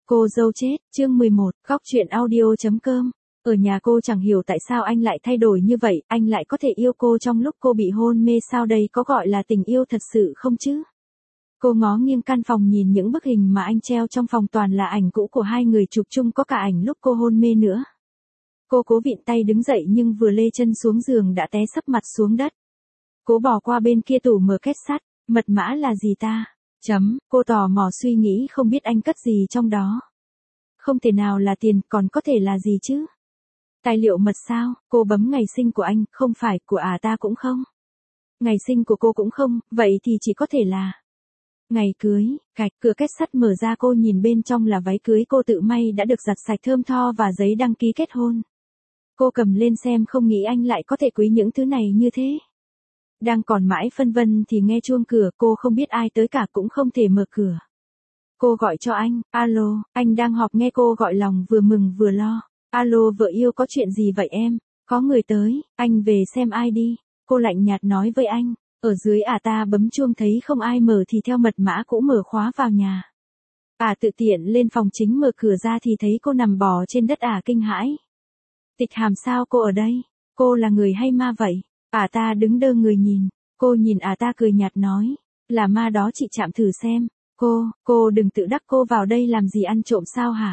Cô dâu chết, chương 11, góc truyện audio.com. Ở nhà cô chẳng hiểu tại sao anh lại thay đổi như vậy, anh lại có thể yêu cô trong lúc cô bị hôn mê, sao đây có gọi là tình yêu thật sự không chứ? Cô ngó nghiêng căn phòng nhìn những bức hình mà anh treo trong phòng, toàn là ảnh cũ của hai người chụp chung, có cả ảnh lúc cô hôn mê nữa. Cô cố vịn tay đứng dậy nhưng vừa lê chân xuống giường đã té sấp mặt xuống đất. Cô bỏ qua bên kia tủ mở két sắt, mật mã là gì ta? Cô tò mò suy nghĩ không biết anh cất gì trong đó. Không thể nào là tiền, còn có thể là gì chứ? Tài liệu mật sao? Cô bấm ngày sinh của anh, không phải, của ta cũng không. Ngày sinh của cô cũng không, vậy thì chỉ có thể là ngày cưới. Cạch, cửa két sắt mở ra, cô nhìn bên trong là váy cưới cô tự may đã được giặt sạch thơm tho và giấy đăng ký kết hôn. Cô cầm lên xem, không nghĩ anh lại có thể quý những thứ này như thế. Đang còn mãi phân vân thì nghe chuông cửa, cô không biết ai tới cả cũng không thể mở cửa. Cô gọi cho anh, alo, anh đang họp, nghe cô gọi lòng vừa mừng vừa lo. Alo vợ yêu, có chuyện gì vậy em? Có người tới, anh về xem ai đi. Cô lạnh nhạt nói với anh. Ở dưới ta bấm chuông thấy không ai mở thì theo mật mã cũ mở khóa vào nhà. Tự tiện lên phòng chính mở cửa ra thì thấy cô nằm bò trên đất, kinh hãi. Tịch Hàm, sao cô ở đây? Cô là người hay ma vậy? Ta đứng đơ người nhìn. Cô nhìn ta cười nhạt nói. Là ma đó, chị chạm thử xem. Cô đừng tự đắc, cô vào đây làm gì, ăn trộm sao hả?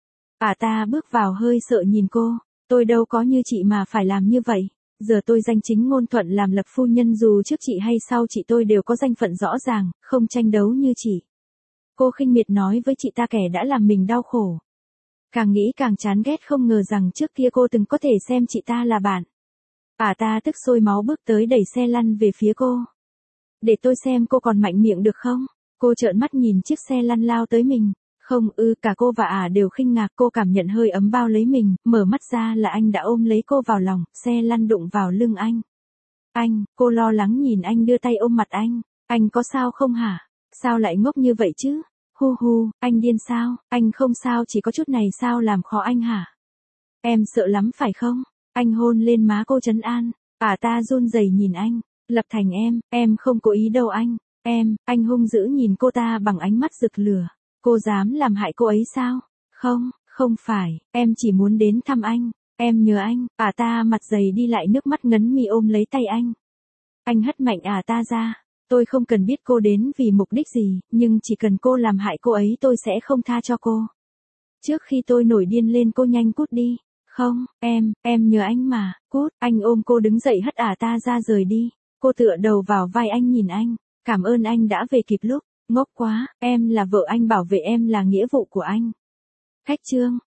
Ta bước vào hơi sợ nhìn cô. Tôi đâu có như chị mà phải làm như vậy. Giờ tôi danh chính ngôn thuận làm lập phu nhân, dù trước chị hay sau chị tôi đều có danh phận rõ ràng, không tranh đấu như chị. Cô khinh miệt nói với chị ta, kẻ đã làm mình đau khổ. Càng nghĩ càng chán ghét, không ngờ rằng trước kia cô từng có thể xem chị ta là bạn. Ta tức sôi máu bước tới đẩy xe lăn về phía cô. Để tôi xem cô còn mạnh miệng được không? Cô trợn mắt nhìn chiếc xe lăn lao tới mình. Không, cả cô và đều khinh ngạc. Cô cảm nhận hơi ấm bao lấy mình, mở mắt ra là anh đã ôm lấy cô vào lòng, xe lăn đụng vào lưng anh. Anh, cô lo lắng nhìn anh đưa tay ôm mặt anh. Anh có sao không hả? Sao lại ngốc như vậy chứ? Hu, anh điên sao? Anh không sao, chỉ có chút này sao làm khó anh hả? Em sợ lắm phải không? Anh hôn lên má cô trấn an. Ta run rẩy nhìn anh. Lập Thành, em không cố ý đâu anh. Anh hung dữ nhìn cô ta bằng ánh mắt rực lửa. Cô dám làm hại cô ấy sao? Không phải, em chỉ muốn đến thăm anh. Em nhớ anh. Ta mặt dày đi lại, nước mắt ngấn mi ôm lấy tay anh. Anh hất mạnh ta ra. Tôi không cần biết cô đến vì mục đích gì, nhưng chỉ cần cô làm hại cô ấy tôi sẽ không tha cho cô. Trước khi tôi nổi điên lên, cô nhanh cút đi. Không, em nhớ anh mà, cút. Anh ôm cô đứng dậy hất ta ra rời đi. Cô tựa đầu vào vai anh nhìn anh. Cảm ơn anh đã về kịp lúc. Ngốc quá, em là vợ anh, bảo vệ em là nghĩa vụ của anh. Khách trương.